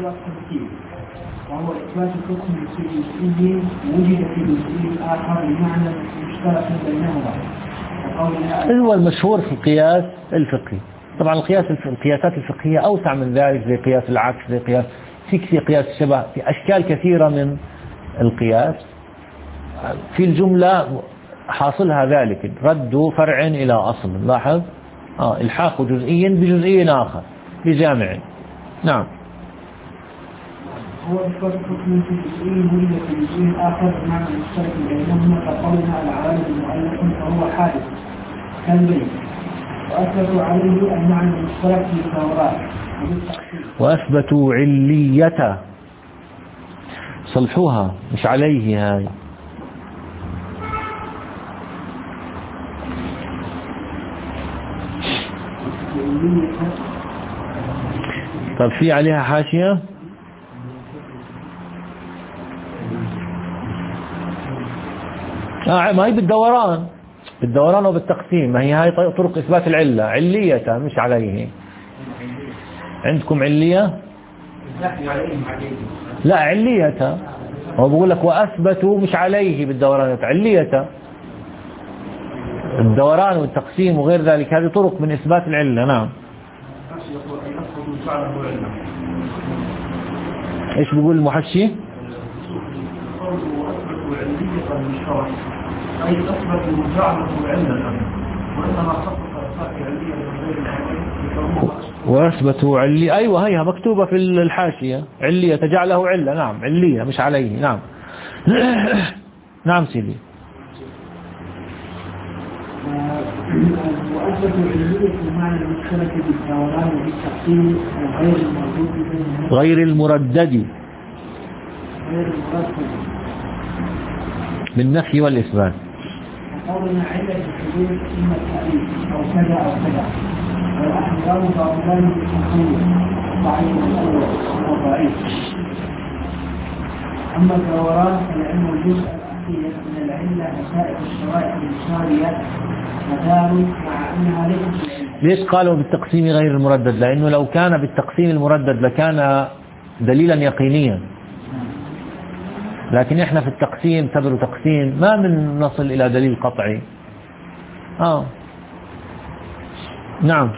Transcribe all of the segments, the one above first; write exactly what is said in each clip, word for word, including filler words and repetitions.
والتمثيل، وهو إثبات الحكم في جزئي وجد في جزئي آخر بمعنى مشترك بينهما. هو المشهور في القياس الفقهي. طبعا القياس القياسات الفقهية أوسع من ذلك، زي قياس العكس، زي قياس في كثير قياس الشبه، في أشكال كثيرة من القياس. في الجملة حاصلها ذلك رد فرع إلى أصل. لاحظ آه الحاق جزئي بجزئي آخر بجامع. نعم. هو إثبات الحكم في جزئي وجد في جزئي آخر بمعنى مشترك بينهما، كقولنا العالم المؤلف فهو حادث كالبيت، وأثبتوا عليه المعنى المشترك في التوراة وأثبتوا علية. صلحوها مش عليه هاي. طب في عليها حاشية؟ آه ما هي بالدوران، بالدوران وبالتقسيم. ما هي هاي طرق إثبات العلة. علية مش عليه. عندكم علية؟ لا علية. هو بقول لك وأثبتوا مش عليه بالدوران، علية. الدوران والتقسيم وغير ذلك هذه طرق من إثبات العلة. نعم. إيش بيقول المحشي؟ أي أثبتوا جعله علة، وإنما خصص علية وأثبتوا علية. أيوة هيها مكتوبة في الحاشية. علية تجعله علة. نعم علية مش عليه. نعم. نعم سيدي. وأثبتوا علية المعنى المشترك بالدوران وبالتقسيم غير المردود غير المردد غير المردد بالنفي والإثبات. قولنا علة الحدود إما التأليف أو كذا أو كذا، والأحكام باطلان بالتخيل ضعيف الأول وضعيف. أما الدوران فلأن الجزء الأخير من العلة وسائر الشرائع المساوية مدار مع أنها ليست العلة. ليش قالوا بالتقسيم غير المردد؟ لأنه لو كان بالتقسيم المردد لكان دليلا يقينيا، لكن احنا في التقسيم تبر تقسيم ما من نصل الى دليل قطعي. اه نعم.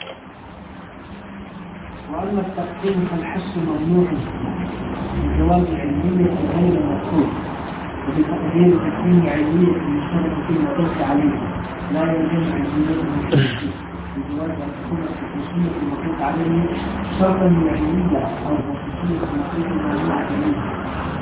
واما التقسيم فالحس ممنوع من جواز علمية غير المذكور، وبتقدير تقسيم علمية المشترك فيما قلت عليه لا يلزم علمية المشترك بجواز الحكومة الخصوصية فيما قلت عليه شرطا علمية او خصوصية فيما قلت عليه.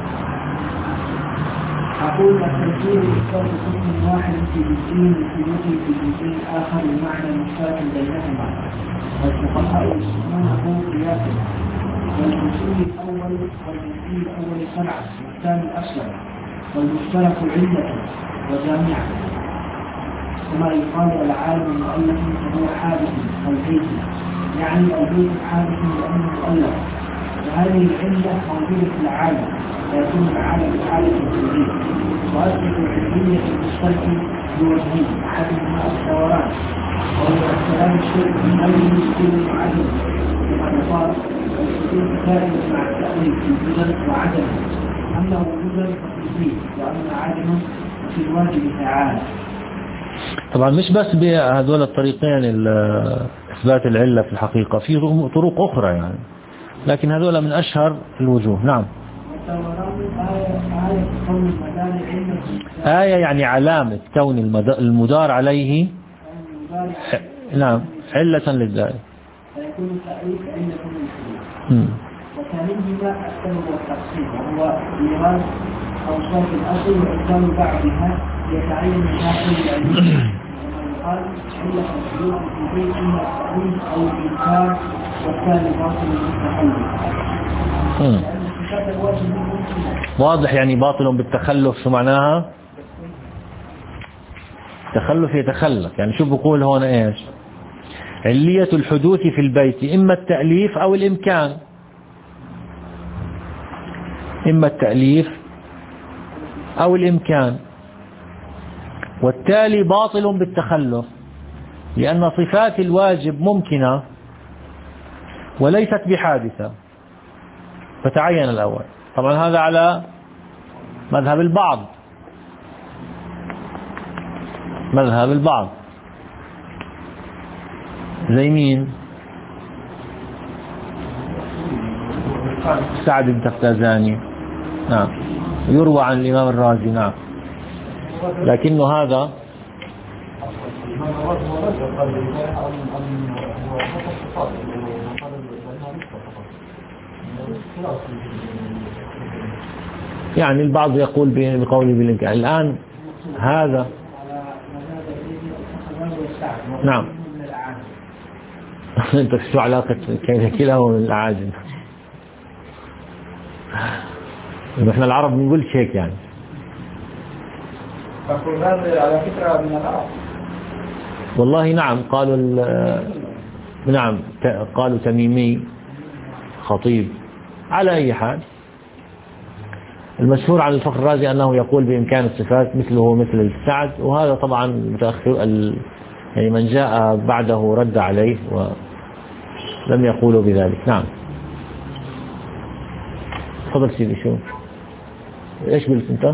أقول التنزيل إثبات حكم واحد في جزئين وثلاثة في جزئين آخر بمعنى مشترك بينهما، والفقهاء يسمونه قياسا. والجزئي الأول والجزئي الأول سبعة والثاني أسلم، والمشترك علة وجامعة. كما يقال العالم المؤلف فهو حادث كالبيت، يعني البيت حادث لأنه مؤلف، وهذه العلة موجودة في العالم ويكون العالم حادث جديد. وأثبت العلمية المشترك بوجهين، أحدهما الدوران وهو الكلام الشيء من غير مسكين وعدم، كما قال الحدود كائن مع التأويل في الوجود وعدم، أما وجودا ففيه وأما عدما ففي الواجب تعالى. طبعا مش بس بهذول الطريقين إثبات العلة في الحقيقة، في طرق أخرى يعني، لكن هذول من أشهر الوجوه. نعم. آية يعني علامة كون المدار عليه نعم علة للدائم. فيكون التأليف علة للحدود. وثانيهما السبب والتقسيم، وهو ميراث أوصاف الأصل وإبطال بعضها يتعين داخل العلم. قال علة الحدود في بيت إما التأليف أو الإنكار، والثاني باطل بالتخلف. واضح يعني باطل بالتخلف. شو معناها؟ تخلف يتخلف، يعني شو بقول هون ايش؟ علية الحدوث في البيت إما التأليف أو الإمكان، إما التأليف أو الإمكان، والتالي باطل بالتخلف، لأن صفات الواجب ممكنة وليست بحادثة، فتعين الأول. طبعا هذا على مذهب البعض، مذهب البعض زي مين؟ سعد بن تفتازاني، نعم، يروى عن الإمام الرازي، نعم، لكنه هذا يعني البعض يقول بقوله بالإمكان. الآن هذا نعم انت شو علاقة كلاهما من الأعاجم؟ احنا العرب بنقول هيك يعني. على فكرة من العرب والله نعم، قالوا نعم قالوا تميمي خطيب. على أي حال المشهور عن الفخر الرازي أنه يقول بإمكان الصفات مثله مثل السعد، وهذا طبعا متأخر يعني من جاء بعده رد عليه ولم يقولوا بذلك. نعم تفضل سيدي. شو ايش قلت انت؟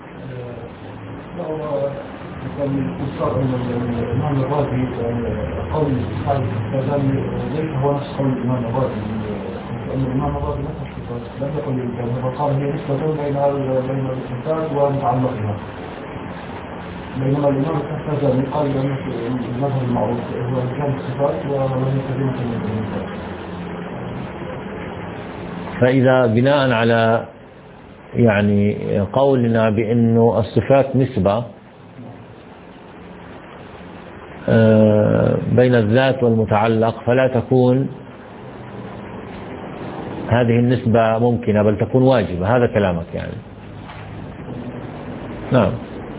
الإمام الرازي قول الصحابي ليس هو نفس قول الإمام الرازي، لأن الإمام الرازي نفس الصفات لم يقل بالإمكان، فقال هي نسبة بين بين الصفات ومتعلقها، بينما الإمام التفتازاني قال بأن المذهب المعروف هو إمكان الصفات وهي كلمة الإمكان. فإذا بناء على يعني قولنا بأنه الصفات نسبة بين الذات والمتعلق، فلا تكون هذه النسبة ممكنة بل تكون واجبة. هذا كلامك يعني. نعم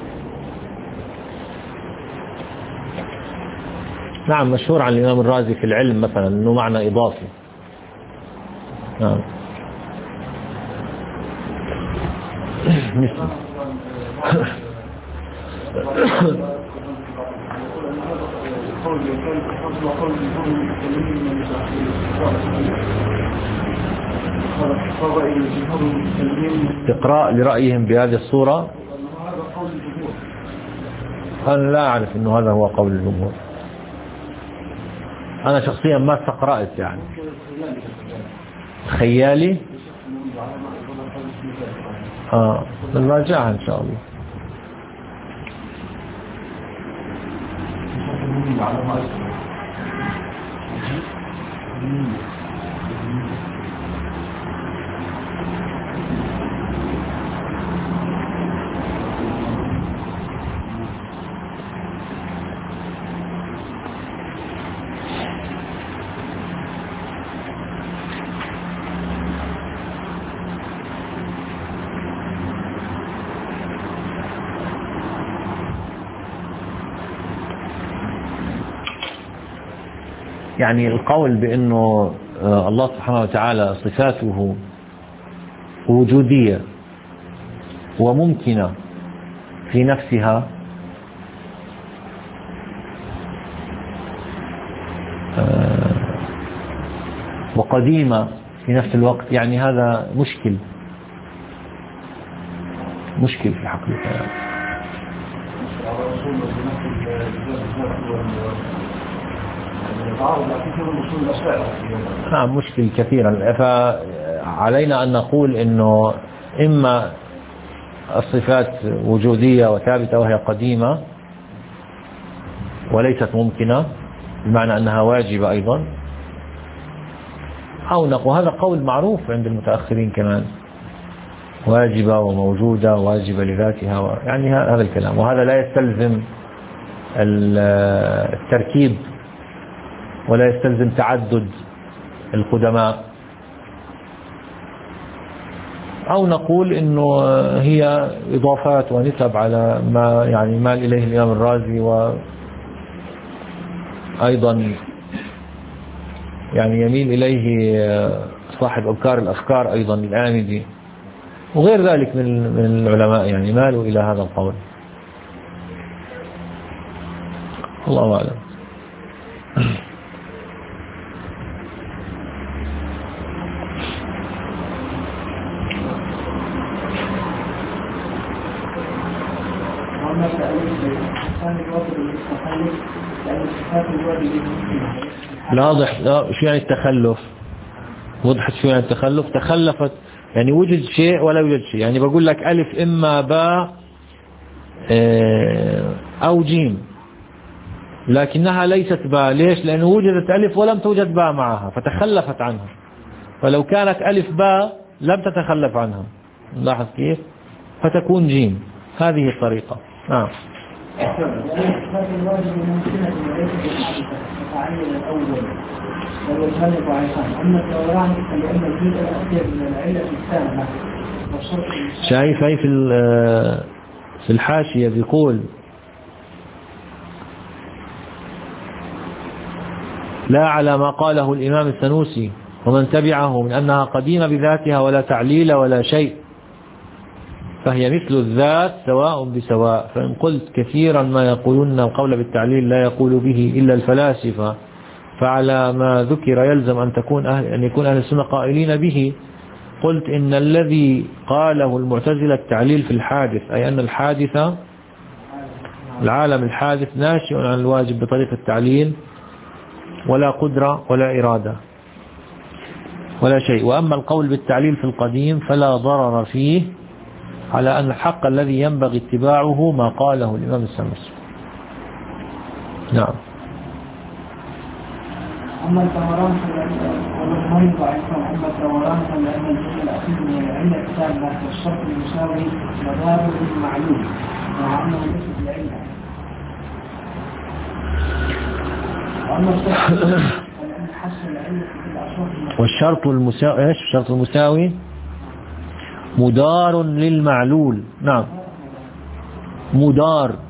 نعم مشهور عن الإمام الرازي في العلم مثلا أنه معنى إضافي. نعم نسبة. استقراء لرأيهم بهذه الصورة. أنا لا أعرف أنه هذا هو قول الجمهور. أنا شخصيا ما استقرأت يعني. خيالي آه نراجعها إن شاء الله. يعني القول بأنه الله سبحانه وتعالى صفاته وجودية وممكنة في نفسها، وقديمة في نفس الوقت، يعني هذا مشكل مشكل في الحقيقة. نعم مشكل كثيرا. فعلينا أن نقول إنه إما الصفات وجودية وثابتة وهي قديمة وليست ممكنة بمعنى أنها واجبة أيضا، أو نقول هذا قول معروف عند المتأخرين كمان، واجبة وموجودة واجبة لذاتها، يعني هذا الكلام. وهذا لا يستلزم التركيب ولا يستلزم تعدد القدماء. أو نقول إنه هي إضافات ونسب على ما يعني مال إليه الإمام الرازي، وأيضا يعني يميل إليه صاحب أبكار الأفكار أيضا الآمدي وغير ذلك من من العلماء، يعني مالوا إلى هذا القول. الله أعلم. وأما التأليف كان الواجب للتخلف لأن الصفات الواجب ممكنة. لا واضح. لا شو يعني التخلف؟ وضحت شو يعني التخلف؟ تخلفت يعني وجد شيء ولا يوجد شيء. يعني بقول لك ألف إما باء أو جيم، لكنها ليست باء. ليش؟ لأنه وجدت ألف ولم توجد باء معها فتخلفت عنها. فلو كانت ألف باء لم تتخلف عنها، لاحظ كيف؟ فتكون جيم. هذه الطريقة. نعم. الصفات الواجب ممكنة وليست بالحادثة تتعين الأول ويجهل ضعيفان. أما الدوران فلأن الجزء الأخير من العلة الثانية شايف هاي في في الحاشية بيقول لا على ما قاله الإمام السنوسي ومن تبعه من أنها قديمة بذاتها ولا تعليل ولا شيء، فهي مثل الذات سواء بسواء. فإن قلت كثيرا ما يقولون القول بالتعليل لا يقول به إلا الفلاسفة، فعلى ما ذكر يلزم أن تكون أهل أن يكون أهل السنة قائلين به. قلت إن الذي قاله المعتزلة التعليل في الحادث، أي أن الحادثة العالم الحادث ناشئ عن الواجب بطريقة التعليل ولا قدرة ولا إرادة ولا شيء. وأما القول بالتعليل في القديم فلا ضرر فيه، على أن الحق الذي ينبغي اتباعه ما قاله الإمام السنوسي. نعم. أما الدوران فالمهم ضعيفان. أما الدوران فلأن الجزء الأخير من العلة التامة والشرط المساوي مداره المعلوم مع أنه ليس بالعلة. وأما الشرط فلأن حصل العلة في الأشرط والشرط المساوي إيش؟ الشرط المساوي مدار للمعلول. نعم مدار.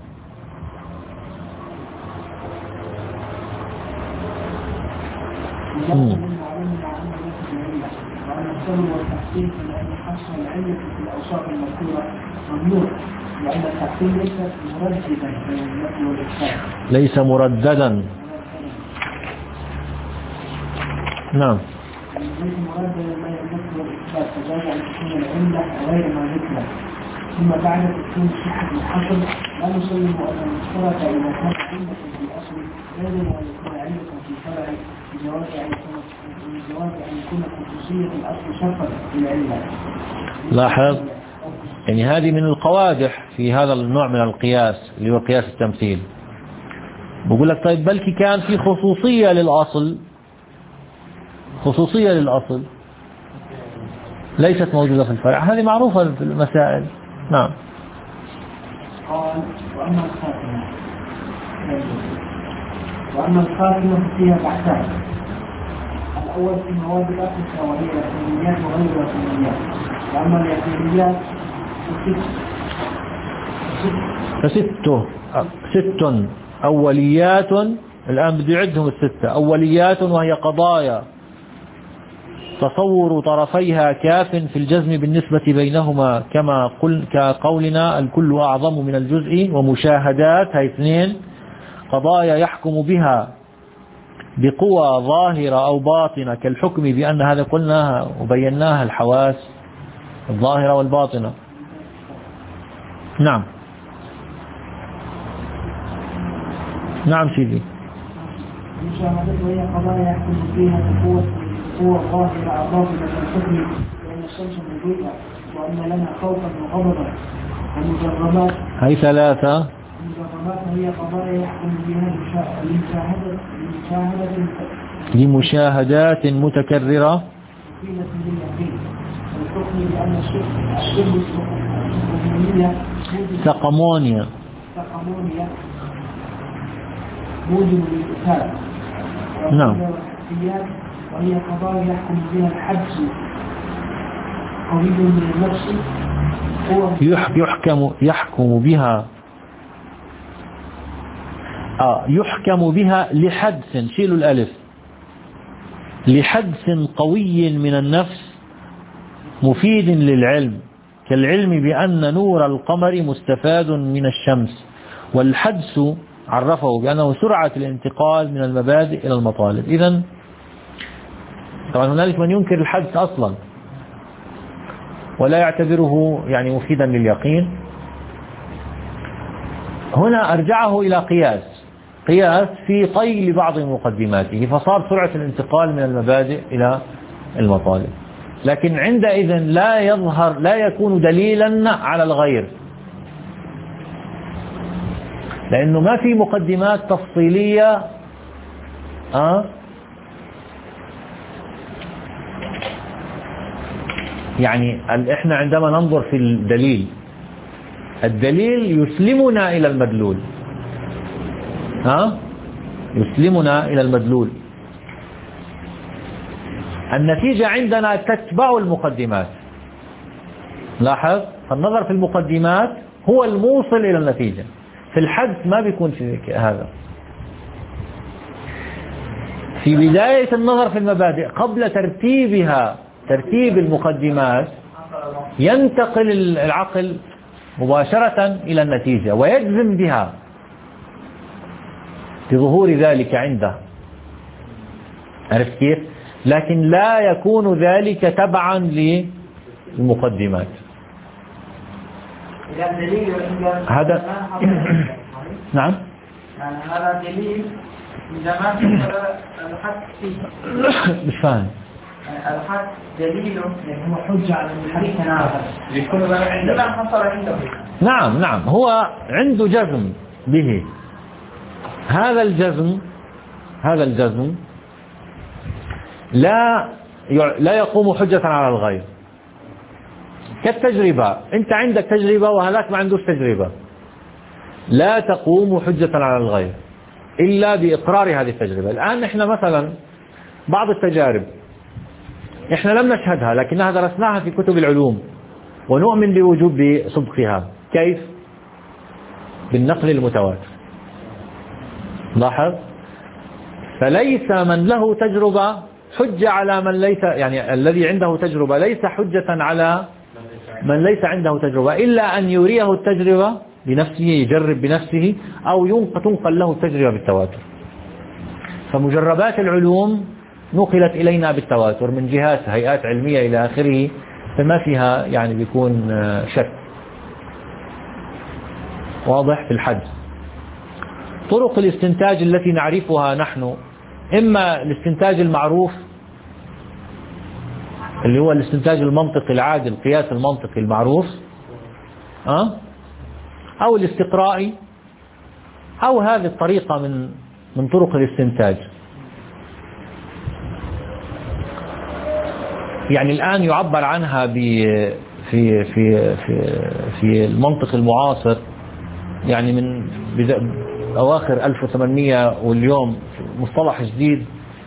المعلوم مع أنه ليس بالعلة. وأما السبب والتحسين فلأن حصل العلة في الأوصاف المذكورة ممنوع، لأن التحسين ليس مرددا بين النفي والإثبات. ليس مرددا. نعم. ليس مرددا بين النفي والإثبات، فجاز أن تكون العلة غير ما ذكر. ثم بعد تكون صحة الحصل لا نسلم أن المشترك إذا كان علة في الأصل غير أن يكون علة في الفرع بجواز أن يكون بجواز أن يكون خصوصية الأصل شرطا للعلة. لاحظ يعني هذه من القوادح في هذا النوع من القياس اللي هو قياس التمثيل. بقول لك طيب بلكي كان في خصوصية للأصل، خصوصية للأصل ليست موجودة في الفرع. هذه معروفة في المسائل. نعم. قال وأما الخاتمة وأما الخاتمة فيها بحثان. الأول في مواد الأساسة وهي اليقينيات وغير اليقينيات. وأما اليقينيات فست ست أوليات. الآن بدي أعدهم الستة. أوليات وهي قضايا تصور طرفيها كاف في الجزم بالنسبة بينهما كما قل كقولنا الكل أعظم من الجزء. ومشاهدات هاي اثنين قضايا يحكم بها بقوى ظاهرة أو باطنة كالحكم بأن هذا قلناها وبيناها الحواس الظاهرة والباطنة. نعم نعم سيدي. المشاهدات وهي قضايا يحكم فيها بقوة قوة ظاهرة أو باطنة كالحكم بأن الشمس موجودة وأن لنا خوفا وغضبا. المجرمات هاي ثلاثة. المجرمات هي قضايا يحكم بها لمشاهدة لمشاهدات متكررة سقمونيا سقمونيا موجب للإثار. نعم. وهي قضايا يحكم بها الحبس قريب من النفس يحكم يحكم بها آه يحكم بها لحدث. شيلوا الألف. لحدث قوي من النفس مفيد للعلم كالعلم بأن نور القمر مستفاد من الشمس. والحدث عرفه بأنه سرعة الانتقال من المبادئ إلى المطالب. إذن طبعا هنالك من ينكر الحدث أصلا ولا يعتبره يعني مفيدا لليقين، هنا أرجعه إلى قياس قياس في طي لبعض مقدماته، فصار سرعة الانتقال من المبادئ إلى المطالب. لكن عندئذ لا يظهر لا يكون دليلا على الغير، لأنه ما في مقدمات تفصيلية أه يعني إحنا عندما ننظر في الدليل، الدليل يسلمنا إلى المدلول ها يسلمنا إلى المدلول. النتيجة عندنا تتبع المقدمات. لاحظ، فالنظر في المقدمات هو الموصل إلى النتيجة. في الحدس ما بيكون في هذا. في بداية النظر في المبادئ قبل ترتيبها ترتيب المقدمات ينتقل العقل مباشرة إلى النتيجة ويجزم بها بظهور ذلك عنده. عرفت كيف؟ لكن لا يكون ذلك تبعا للمقدمات. هذا نعم يعني هذا دليل إذا ما حصل الحق فيه. مش فاهم. الحق دليل يعني هو حجة على الحديث نافذ لكل ما عندما حصل عنده. نعم نعم هو عنده جزم به. هذا الجزم هذا الجزم لا لا يقوم حجة على الغير. كالتجربة، أنت عندك تجربة وهذاك ما عندوش تجربة، لا تقوم حجة على الغير إلا بإقرار هذه التجربة. الآن إحنا مثلا بعض التجارب إحنا لم نشهدها لكنها درسناها في كتب العلوم ونؤمن بوجوب صدقها. كيف؟ بالنقل المتواتر. لاحظ، فليس من له تجربة حجة على من ليس، يعني الذي عنده تجربة ليس حجة على من ليس عنده تجربة إلا أن يريه التجربة بنفسه، يجرب بنفسه، أو تنقل له التجربة بالتواتر. فمجربات العلوم نقلت إلينا بالتواتر من جهات هيئات علمية إلى آخره، فما فيها يعني بيكون شك. واضح في الحد. طرق الاستنتاج التي نعرفها نحن، إما الاستنتاج المعروف اللي هو الاستنتاج المنطقي العادي، القياس المنطقي المعروف، أه؟ أو الاستقرائي، أو هذه الطريقة من من طرق الاستنتاج. يعني الآن يعبر عنها في في في في المنطق المعاصر، يعني من أواخر ألف وثمانمئة واليوم مصطلح جديد.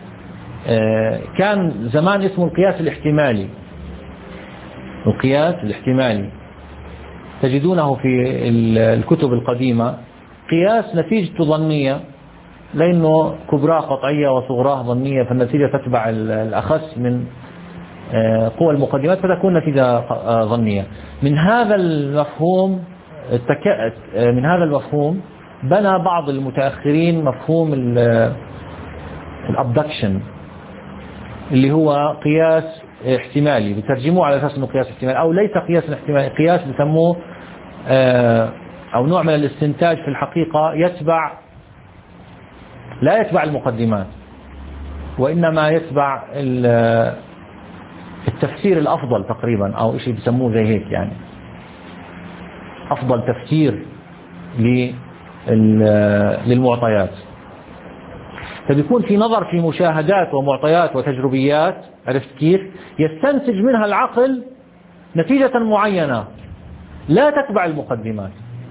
كان زمان اسمه القياس الاحتمالي. القياس الاحتمالي تجدونه في الكتب القديمة، قياس نتيجته ظنية لأنه كبراه قطعية وصغراه ظنية، فالنتيجة تتبع الأخس من قوى المقدمات فتكون نتيجة ظنية. من هذا المفهوم من هذا المفهوم بنى بعض المتأخرين مفهوم الابدكشن اللي هو قياس احتمالي، بترجموه على اساس انه قياس احتمالي، او ليس قياس احتمالي، قياس بسموه او نوع من الاستنتاج في الحقيقة يتبع لا يتبع المقدمات، وانما يتبع التفسير الافضل تقريبا، او شيء بسموه زي هيك، يعني افضل تفسير للمعطيات. فبيكون في نظر في مشاهدات ومعطيات وتجربيات، عرفت كيف؟ يستنتج منها العقل نتيجة معينة لا تتبع المقدمات.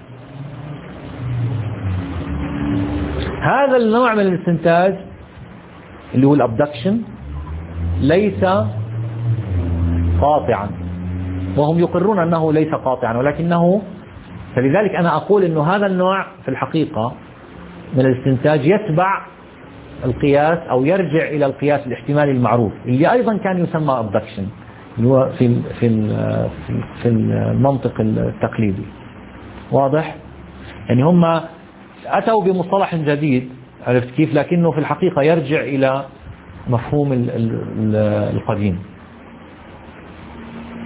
هذا النوع من الاستنتاج اللي هو الابدكشن ليس قاطعا، وهم يقرون أنه ليس قاطعا، ولكنه، فلذلك أنا أقول أنه هذا النوع في الحقيقة من الاستنتاج يتبع القياس أو يرجع إلى القياس الاحتمالي المعروف اللي أيضا كان يسمى abduction، اللي هو في في في المنطق التقليدي. واضح؟ يعني هم أتوا بمصطلح جديد، عرفت كيف؟ لكنه في الحقيقة يرجع إلى مفهوم القديم.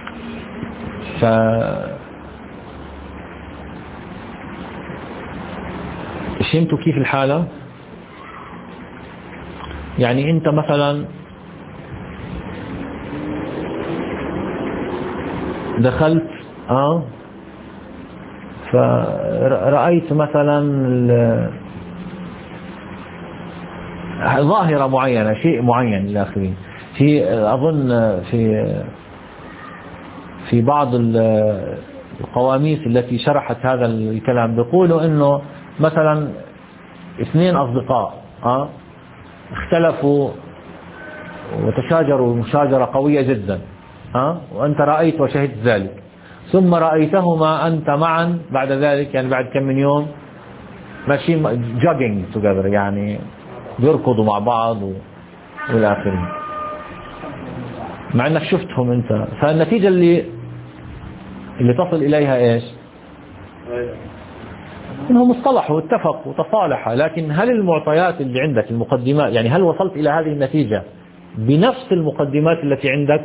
ف فهمتوا كيف الحالة؟ يعني أنت مثلا دخلت آه فرأيت مثلا ظاهرة معينة، شيء معين إلى آخره. في أظن في في بعض القواميس التي شرحت هذا الكلام بيقولوا إنه مثلا اثنين أصدقاء آه اختلفوا وتشاجروا مشاجرة قوية جدا آه وأنت رأيت وشهدت ذلك، ثم رأيتهما أنت معا بعد ذلك، يعني بعد كم من يوم ماشيين جوجينج توجذر، يعني بيركضوا مع بعض والى اخره، مع انك شفتهم انت. فالنتيجة اللي اللي تصل اليها ايش؟ انهم اصطلحوا واتفقوا وتصالحوا. لكن هل المعطيات اللي عندك، المقدمات، يعني هل وصلت الى هذه النتيجة بنفس المقدمات التي عندك؟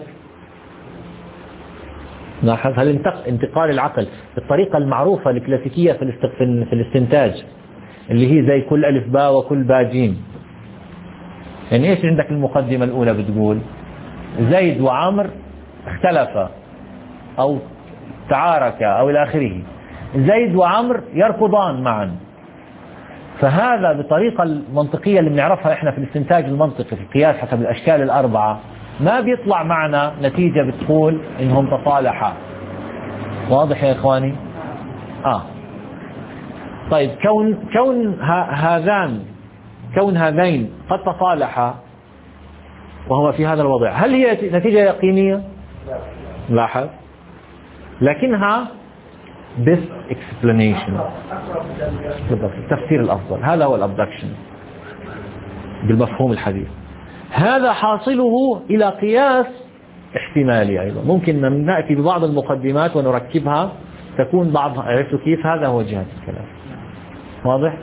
لاحظ، هل انتقال العقل بالطريقة المعروفة الكلاسيكية في الاستنتاج اللي هي زي كل ألف باء وكل باء جيم. يعني ايش عندك المقدمة الأولى بتقول زيد وعمر اختلفا أو تعاركا أو إلى آخره، زيد وعمر يركضان معا. فهذا بالطريقة المنطقية اللي بنعرفها احنا في الاستنتاج المنطقي في القياس حسب الأشكال الأربعة، ما بيطلع معنا نتيجة بتقول إنهم تصالحا. واضح يا إخواني؟ آه طيب، كون كون هذان كون هذين قد تصالحا وهو في هذا الوضع، هل هي نتيجة يقينية؟ لاحظ، لكنها best explanation، التفسير الأفضل. هذا هو الابدكشن بالمفهوم الحديث. هذا حاصله إلى قياس احتمالي أيضا. ممكن نأتي ببعض المقدمات ونركبها تكون بعضها. عرفتوا كيف؟ هذا هو جهة الكلام. واضح؟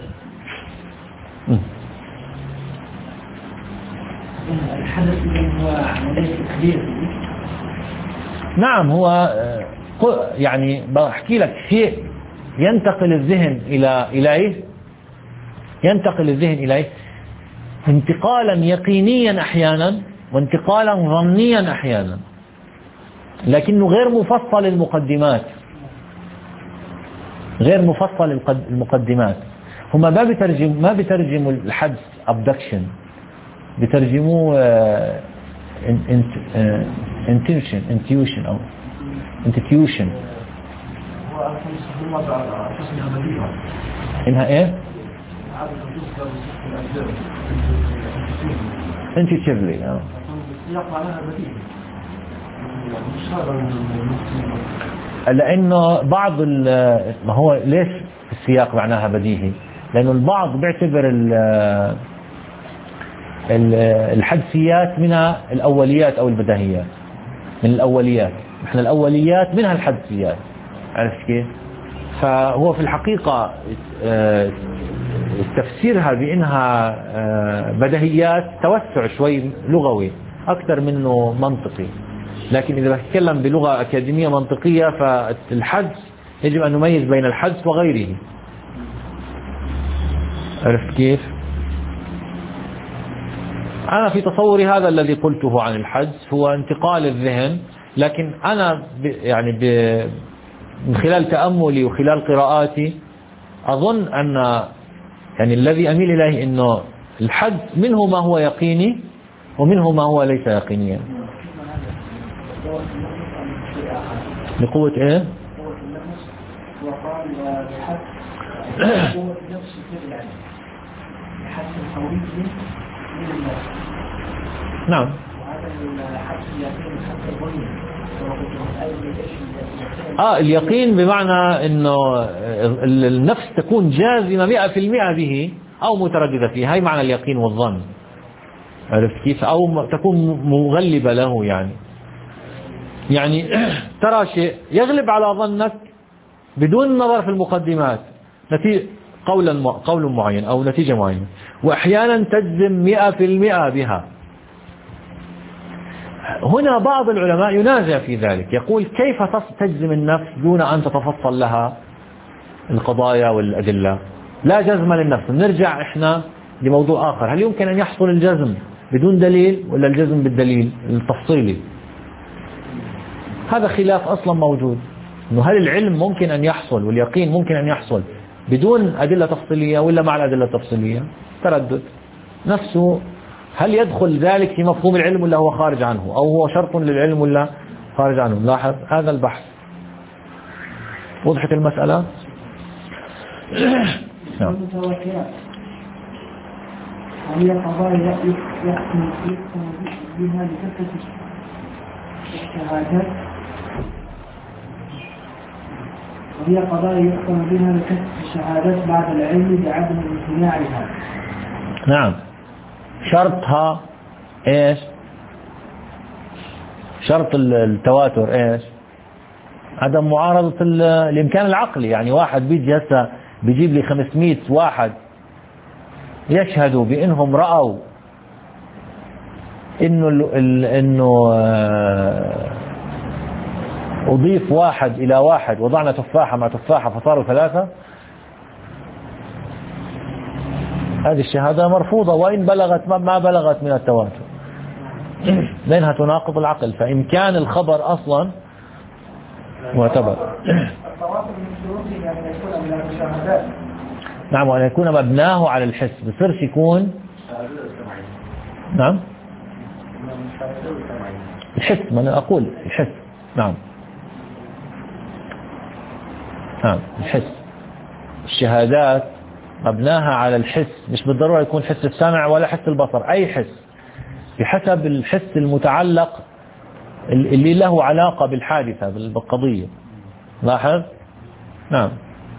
الحدث هو عملية تقدير. نعم، هو يعني بحكي لك شيء ينتقل الذهن إلى إليه ينتقل الذهن إليه انتقالا يقينيا أحيانا وانتقالا ظنيا أحيانا، لكنه غير مفصل المقدمات، غير مفصل المقدمات. هما ما بترجم ما بترجموا الحدس abduction، بترجموه intuition intuition أو intuition. إنها إيه؟ intuitively. آه. لأنه بعض ما هو ليش السياق معناها بديهي؟ لأنه البعض بيعتبر الحدسيات منها الأوليات أو البديهيات. من الأوليات، نحن الأوليات منها الحدسيات. عرفت كيف؟ فهو في الحقيقة تفسيرها بأنها بديهيات توسع شوي لغوي أكثر منه منطقي. لكن إذا بتكلم بلغة أكاديمية منطقية فالحدس يجب أن نميز بين الحدس وغيره. عرفت كيف؟ أنا في تصوري هذا الذي قلته عن الحدس هو انتقال الذهن، لكن أنا يعني من خلال تأملي وخلال قراءاتي أظن أن يعني الذي أميل إليه أنه الحدس منه ما هو يقيني ومنه ما هو ليس يقينيا. بقوة إيه؟ نعم. آه اليقين بمعنى إنه النفس تكون جازمة مئة في المئة به أو مترددة فيه. هاي معنى اليقين والظن. عرفت كيف؟ أو تكون مغلبة له. يعني يعني ترى شيء يغلب على ظنك بدون النظر في المقدمات، نتيجة قولا قول معين أو نتيجة معينة، وأحيانا تجزم مئة في المئة بها. هنا بعض العلماء ينازع في ذلك، يقول كيف تجزم النفس دون أن تتفصل لها القضايا والأدلة؟ لا جزم للنفس. نرجع إحنا لموضوع آخر، هل يمكن أن يحصل الجزم بدون دليل ولا الجزم بالدليل التفصيلي؟ هذا خلاف أصلا موجود، إنه هل العلم ممكن أن يحصل واليقين ممكن أن يحصل بدون أدلة تفصيلية ولا مع الأدلة التفصيلية؟ تردد نفسه، هل يدخل ذلك في مفهوم العلم ولا هو خارج عنه، أو هو شرط للعلم ولا خارج عنه؟ لاحظ هذا البحث. وضحت المسألة؟ وهي قضايا يحكم بها لكثرة الشهادات وهي قضايا يحكم بها لكثرة الشهادات بعد العلم بعدم امتناعها. نعم، شرطها ايش؟ شرط التواتر ايش؟ عدم معارضة الامكان العقلي. يعني واحد بيجي هسه بيجيب لي خمسمائة واحد يشهدوا بانهم رأوا انه انه اضيف واحد الى واحد، وضعنا تفاحة مع تفاحة فصاروا ثلاثة، هذه الشهادة مرفوضة وإن بلغت ما بلغت من التواتر، لأنها تناقض العقل. فإمكان الخبر أصلا معتبر. نعم، وأن يكون مبناه على الحس، بصيرش يكون. نعم، الحس، ما أنا أقول الحس. نعم نعم الحس. الشهادات مبناها على الحس، مش بالضرورة يكون حس السمع ولا حس البصر، أي حس بحسب الحس المتعلق اللي له علاقة بالحادثة بالقضية. لاحظ؟ نعم.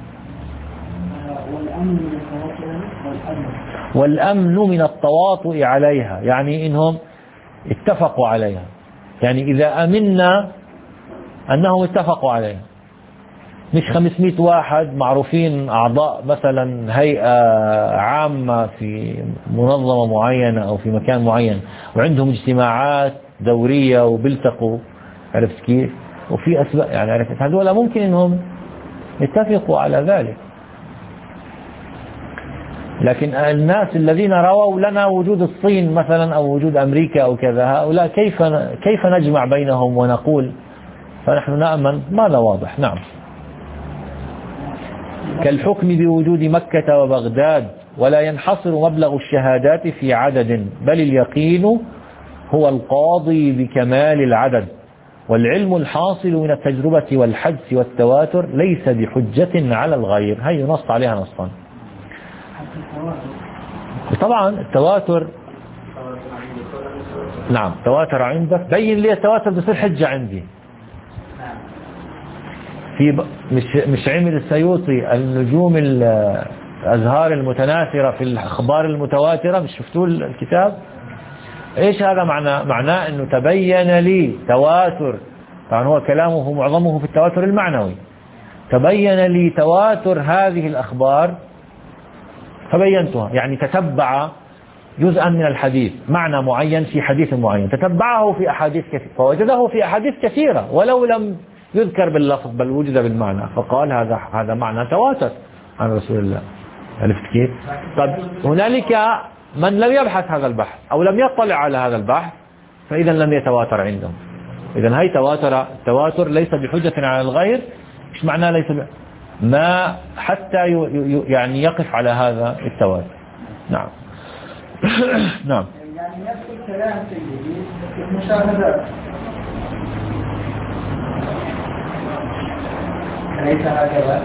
والأمن من التواطؤ عليها، يعني إنهم اتفقوا عليها، يعني إذا أمنا أنهم اتفقوا عليها، مش خمسمائة واحد معروفين أعضاء مثلا هيئة عامة في منظمة معينة أو في مكان معين وعندهم اجتماعات دورية وبيلتقوا، عرفت كيف؟ وفي أسباب، يعني عرفت هذول ممكن أنهم يتفقوا على ذلك، لكن الناس الذين رووا لنا وجود الصين مثلا أو وجود أمريكا أو كذا، هؤلاء كيف كيف نجمع بينهم ونقول فنحن نأمن؟ ماذا واضح. نعم. كالحكم بوجود مكة وبغداد، ولا ينحصر مبلغ الشهادات في عدد، بل اليقين هو القاضي بكمال العدد، والعلم الحاصل من التجربة والحدس والتواتر ليس بحجة على الغير. هي نص عليها نصا. طبعا التواتر، نعم تواتر عندك، بين لي التواتر بصير حجة عندي. في ب... مش مش عمل السيوطي النجوم الأزهار المتناثرة في الأخبار المتواترة، مش شفتوا الكتاب؟ إيش هذا معناه؟ معناه أنه تبين لي تواتر، طبعا هو كلامه معظمه في التواتر المعنوي، تبين لي تواتر هذه الأخبار فبينتها، يعني تتبع جزءا من الحديث، معنى معين في حديث معين، تتبعه في أحاديث كثيرة فوجده في أحاديث كثيرة ولو لم يذكر باللفظ بل وجد بالمعنى، فقال هذا هذا معنى تواتر عن رسول الله. عرفت كيف؟ طب هنالك من لم يبحث هذا البحث أو لم يطلع على هذا البحث فإذا لم يتواتر عندهم. إذا هي تواتر، التواتر ليس بحجة على الغير. إيش معناه ليس ب... ما حتى ي... ي... يعني يقف على هذا التواتر. نعم. نعم. يعني نفس الكلام سيدي في المشاهدات، أليس هكذا؟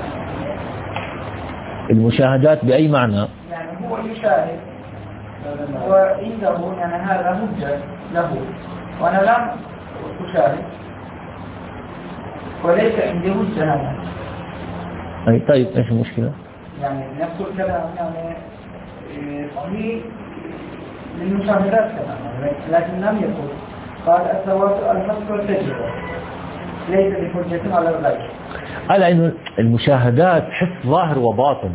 المشاهدات بأي معنى؟ يعني هو يشاهد وعنده يعني هذا حجة له، وأنا لم أشاهد وليس عندي حجة هذا. أي طيب إيش المشكلة؟ يعني نفس الكلام يعني صحيح للمشاهدات كمان، لكن لم يقل قال التواتر الحس والتجربة ليس بحجة على الغير. على إنه المشاهدات حس ظاهر وباطن،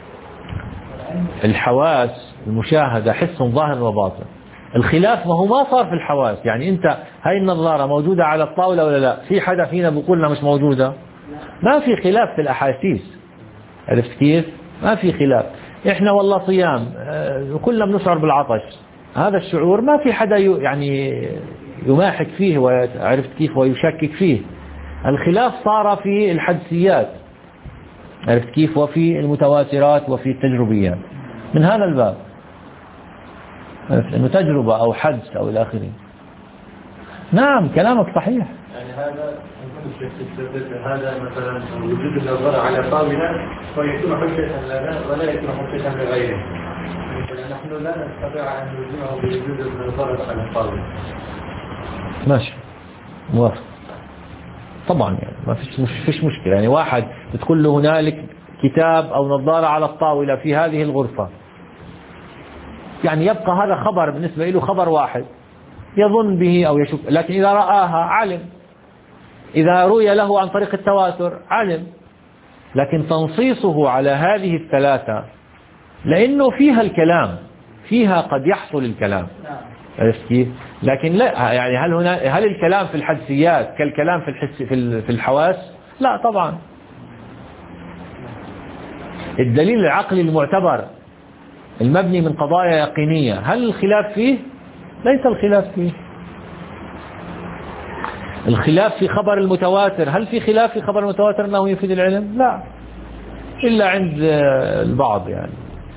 الحواس المشاهدة حس ظاهر وباطن. الخلاف ما هو ما صار في الحواس، يعني أنت هاي النظارة موجودة على الطاولة ولا لا؟ في حدا فينا بيقولنا مش موجودة؟ ما في خلاف في الأحاسيس، عرفت كيف؟ ما في خلاف. إحنا والله صيام وكلنا بنشعر بالعطش، هذا الشعور ما في حدا يعني يماحك فيه وعرفت كيف ويشكك فيه. الخلاف صار في الحدسيات، عرفت كيف، وفي المتواترات وفي التجربيات. من هذا الباب إنه تجربة أو حدس أو إلى آخره. نعم كلامك صحيح. يعني هذا هذا مثلا وجود النظارة على طاولة فيكون حجة لنا ولا يكون حجة لغيره. نحن لا نستطيع أن نلزمه بوجود النظارة على الطاولة. ماشي موافق طبعا، يعني ما فيش مش فيش مشكلة. يعني واحد بتقول له هنالك كتاب أو نظارة على الطاولة في هذه الغرفة، يعني يبقى هذا خبر بالنسبة له، خبر واحد يظن به أو يشك، لكن إذا رآها علم، إذا روي له عن طريق التواتر علم. لكن تنصيصه على هذه الثلاثة لأنه فيها الكلام، فيها قد يحصل الكلام، عرفت كيف؟ لكن لا، يعني هل هنا هل الكلام في الحدسيات كالكلام في الحس في في الحواس؟ لا طبعا. الدليل العقلي المعتبر المبني من قضايا يقينية، هل الخلاف فيه؟ ليس الخلاف فيه. الخلاف في خبر المتواتر، هل في خلاف في خبر المتواتر أنه يفيد العلم؟ لا، إلا عند البعض يعني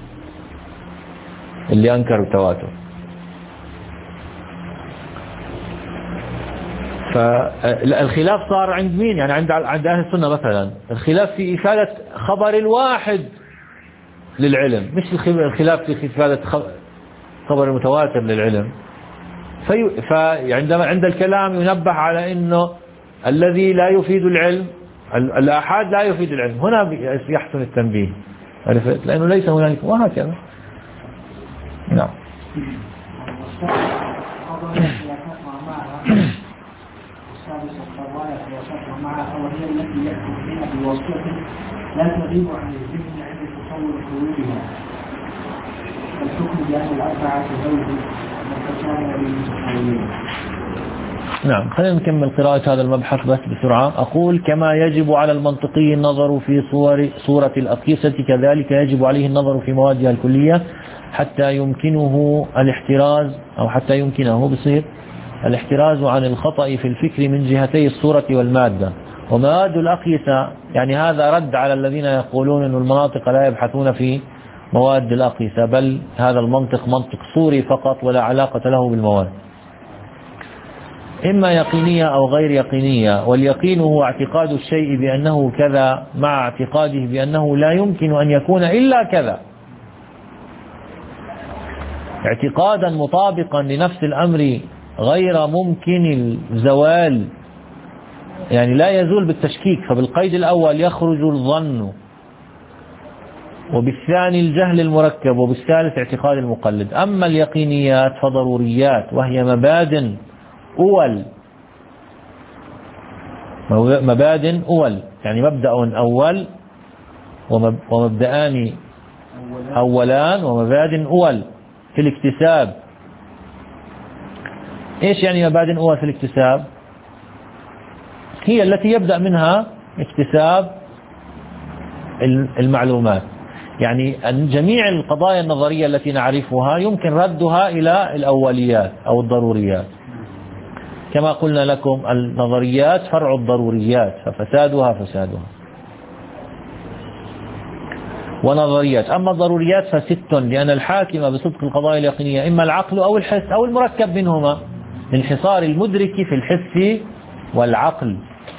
اللي أنكروا التواتر. فالخلاف صار عند مين؟ يعني عند عند أهل السنة مثلا الخلاف في إفادة خبر الواحد للعلم، مش الخلاف في إفادة خبر المتواتر للعلم. في فعندما عند الكلام ينبه على إنه الذي لا يفيد العلم، الآحاد لا يفيد العلم، هنا يحسن التنبيه، عرفت؟ لأنه ليس هنالك، وهكذا. نعم. وهي التي يأتي بها بواسطة لا تغيب عن الذهن عند تصور خروجها. الحكم بأن الأربعة زوج متساوية بالمتساويين. نعم، خلينا نكمل قراءة هذا المبحث بس بسرعة. أقول: كما يجب على المنطقي النظر في صور صورة الأقيسة، كذلك يجب عليه النظر في موادها الكلية حتى يمكنه الاحتراز أو حتى يمكنه بصير الاحتراز عن الخطأ في الفكر من جهتي الصورة والمادة. ومواد الأقيسة يعني هذا رد على الذين يقولون أن المناطق لا يبحثون في مواد الأقيسة، بل هذا المنطق منطق صوري فقط ولا علاقة له بالمواد، إما يقينية أو غير يقينية. واليقين هو اعتقاد الشيء بأنه كذا مع اعتقاده بأنه لا يمكن أن يكون إلا كذا، اعتقادا مطابقا لنفس الأمر غير ممكن الزوال، يعني لا يزول بالتشكيك. فبالقيد الأول يخرج الظن، وبالثاني الجهل المركب، وبالثالث اعتقاد المقلد. أما اليقينيات فضروريات، وهي مبادئ أول، مبادئ أول يعني مبدأ أول ومبدأان أولان ومبادئ أول في الاكتساب. إيش يعني مبادئ أول في الاكتساب؟ هي التي يبدأ منها اكتساب المعلومات، يعني جميع القضايا النظرية التي نعرفها يمكن ردها إلى الأوليات أو الضروريات. كما قلنا لكم النظريات فرع الضروريات، ففسادها فسادها ونظريات. أما الضروريات فست، لأن الحاكم بصدق القضايا اليقينية إما العقل أو الحس أو المركب منهما، لانحصار المدرك في الحس والعقل.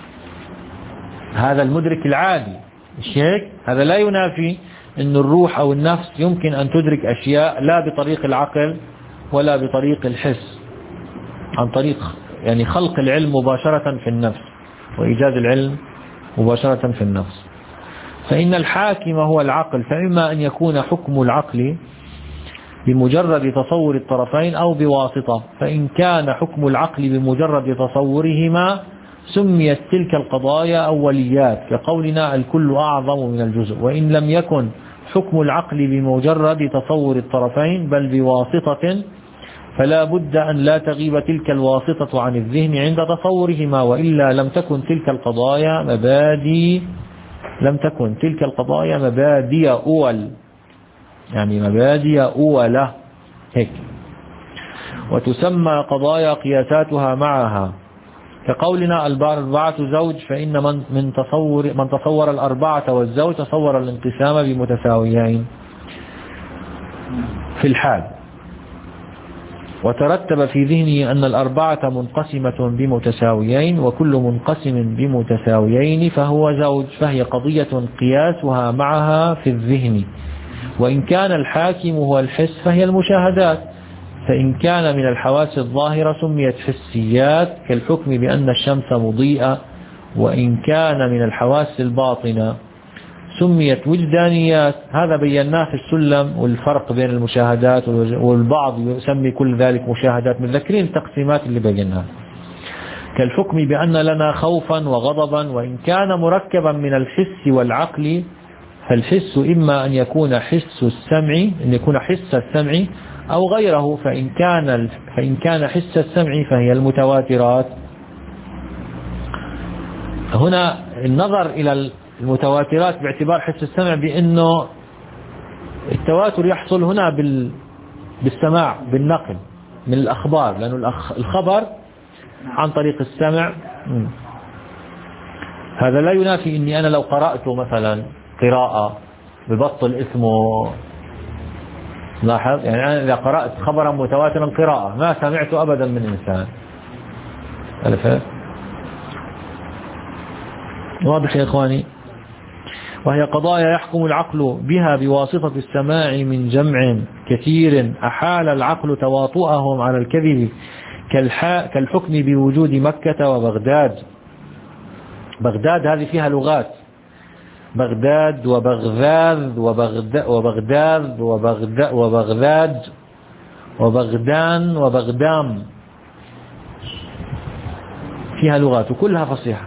هذا المدرك العادي الشيك، هذا لا ينافي أن الروح أو النفس يمكن أن تدرك أشياء لا بطريق العقل ولا بطريق الحس، عن طريق يعني خلق العلم مباشرة في النفس وإيجاد العلم مباشرة في النفس. فإن الحاكم هو العقل، فإما أن يكون حكم العقل بمجرد تصور الطرفين أو بواسطة. فإن كان حكم العقل بمجرد تصورهما سميت تلك القضايا أوليات، كقولنا الكل أعظم من الجزء. وإن لم يكن حكم العقل بمجرد تصور الطرفين بل بواسطة، فلا بد أن لا تغيب تلك الواسطة عن الذهن عند تصورهما، وإلا لم تكن تلك القضايا مبادئ لم تكن تلك القضايا مبادئ أول، يعني مبادئ أولى هيك. وتسمى قضايا قياساتها معها، كقولنا الأربعة زوج، فإن من من تصور من تصور الأربعة والزوج تصور الانقسام بمتساويين في الحال، وترتب في ذهنه أن الأربعة منقسمة بمتساويين، وكل منقسم بمتساويين فهو زوج، فهي قضية قياسها معها في الذهن. وإن كان الحاكم هو الحس فهي المشاهدات، فإن كان من الحواس الظاهرة سميت حسيات كالحكم بأن الشمس مضيئة، وإن كان من الحواس الباطنة سميت وجدانيات. هذا بيناه في السلم والفرق بين المشاهدات، والبعض يسمي كل ذلك مشاهدات، متذكرين التقسيمات اللي بيناها. كالحكم بأن لنا خوفا وغضبا، وإن كان مركبا من الحس والعقل فالحس إما أن يكون حس السمع أن يكون حس السمع أو غيره، فإن كان فإن كان حس السمع فهي المتواترات. هنا النظر إلى المتواترات باعتبار حس السمع بأنه التواتر يحصل هنا بال بالسماع بالنقل من الأخبار، لأنه الخبر عن طريق السمع. هذا لا ينافي أني أنا لو قرأت مثلا قراءة ببطل اسمه، لاحظ يعني أنا إذا قرأت خبرا متواترا قراءة ما سمعت أبدا من إنسان. ألف واضح يا إخواني؟ وهي قضايا يحكم العقل بها بواسطة السماع من جمع كثير أحال العقل تواطؤهم على الكذب، كالحكم بوجود مكة وبغداد. بغداد هذه فيها لغات، بغداد وبغداد وبغداد وبغداد وبغداد وبغداد وبغدان وبغدام، فيها لغات وكلها فصيحة.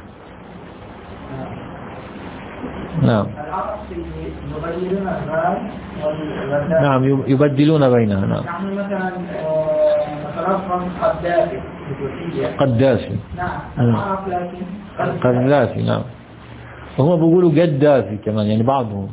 نعم نعم يبدلون بينها. نعم نحن مثلا نترقم قدافي قدافي نعم لكن قدافي نعم، وهم بيقولوا قدافي كمان يعني بعضهم.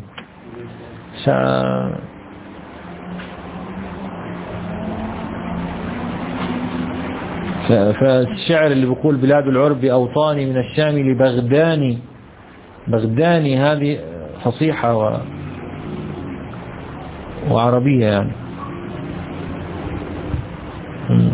فالشعر اللي بيقول بلاد العرب أوطاني من الشام لبغداني، بغداني هذه فصيحة و... وعربية يعني. م.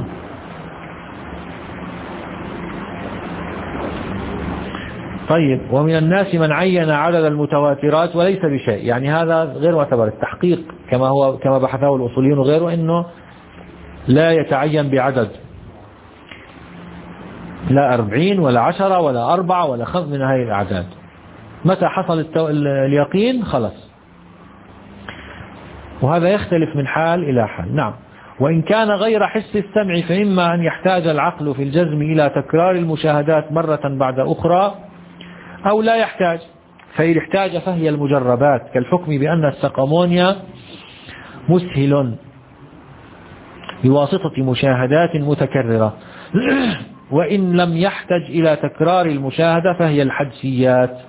طيب ومن الناس من عين عدد المتواترات وليس بشيء، يعني هذا غير معتبر. التحقيق كما هو كما بحثه الأصوليون وغيره أنه لا يتعين بعدد، لا أربعين ولا عشرة ولا أربعة ولا خمس من هذه الأعداد، متى حصل التو... اليقين خلص. وهذا يختلف من حال إلى حال. نعم وإن كان غير حس السمع فإما أن يحتاج العقل في الجزم إلى تكرار المشاهدات مرة بعد أخرى أو لا يحتاج، فإن احتاج فهي المجربات، كالحكم بأن السقمونيا مسهل بواسطة مشاهدات متكررة وإن لم يحتج إلى تكرار المشاهدة فهي الحدسيات.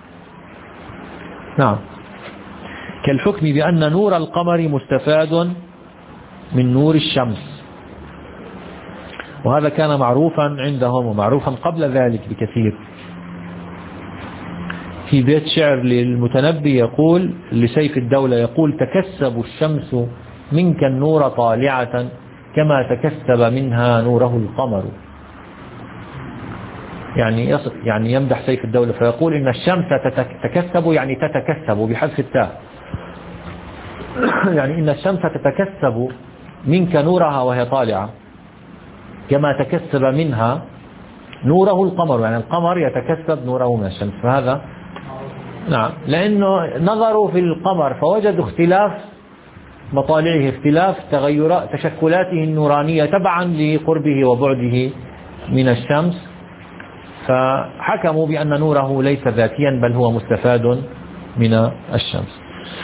نعم كالحكم بأن نور القمر مستفاد من نور الشمس، وهذا كان معروفا عندهم ومعروفا قبل ذلك بكثير. في بيت شعر للمتنبي يقول لسيف الدولة يقول تكسب الشمس منك النور طالعة كما تكسب منها نوره القمر، يعني يعني يمدح سيف الدولة فيقول إن الشمس تتكسب يعني تتكسب بحذف التاء يعني إن الشمس تتكسب منك نورها وهي طالعة كما تكسب منها نوره القمر، يعني القمر يتكسب نوره من الشمس. فهذا نعم لأنه نظروا في القمر فوجدوا اختلاف مطالعه، اختلاف تغيرات تشكلاته النورانية تبعا لقربه وبعده من الشمس، فحكموا بأن نوره ليس ذاتيا بل هو مستفاد من الشمس.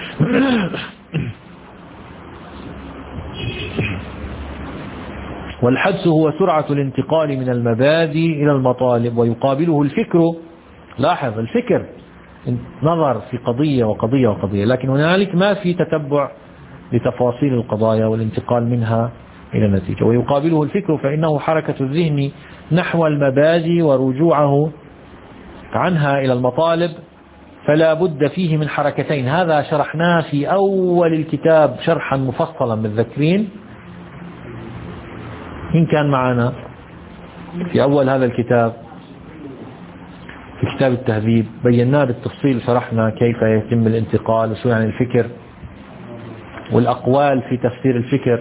والحدس هو سرعة الانتقال من المبادئ إلى المطالب، ويقابله الفكر. لاحظ الفكر نظر في قضية وقضية وقضية، لكن هنالك ما في تتبع لتفاصيل القضايا والانتقال منها إلى النتيجة. ويقابله الفكر فإنه حركة الذهن نحو المبادئ ورجوعه عنها إلى المطالب، فلا بد فيه من حركتين. هذا شرحناه في أول الكتاب شرحا مفصلا متذكرين؟ إن كان معنا في أول هذا الكتاب في كتاب التهذيب بيناه بالتفصيل، شرحنا كيف يتم الانتقال وشو يعني الفكر والأقوال في تفسير الفكر.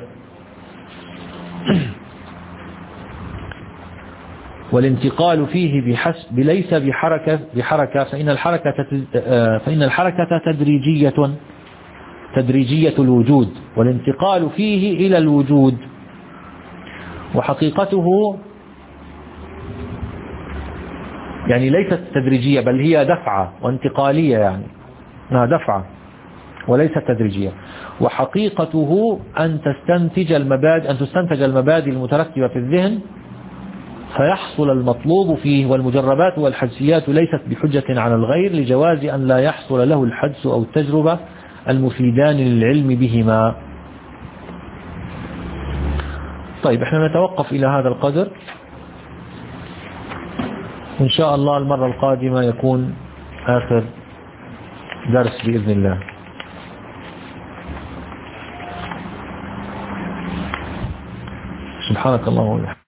والانتقال فيه بحسب ليس بحركة بحركة فإن الحركة فإن الحركة تدريجية تدريجية الوجود، والانتقال فيه إلى الوجود، وحقيقته يعني ليست تدريجية بل هي دفعة وانتقالية، يعني انها دفعة وليست تدريجية. وحقيقته أن تستنتج المبادئ أن تستنتج المبادئ المترتبة في الذهن فيحصل المطلوب فيه، والمجربات والحدسيات ليست بحجة على الغير لجواز أن لا يحصل له الحدس أو التجربة المفيدان للعلم بهما. طيب احنا نتوقف إلى هذا القدر، إن شاء الله المرة القادمة يكون آخر درس بإذن الله. سبحانك اللهم وبحمدك.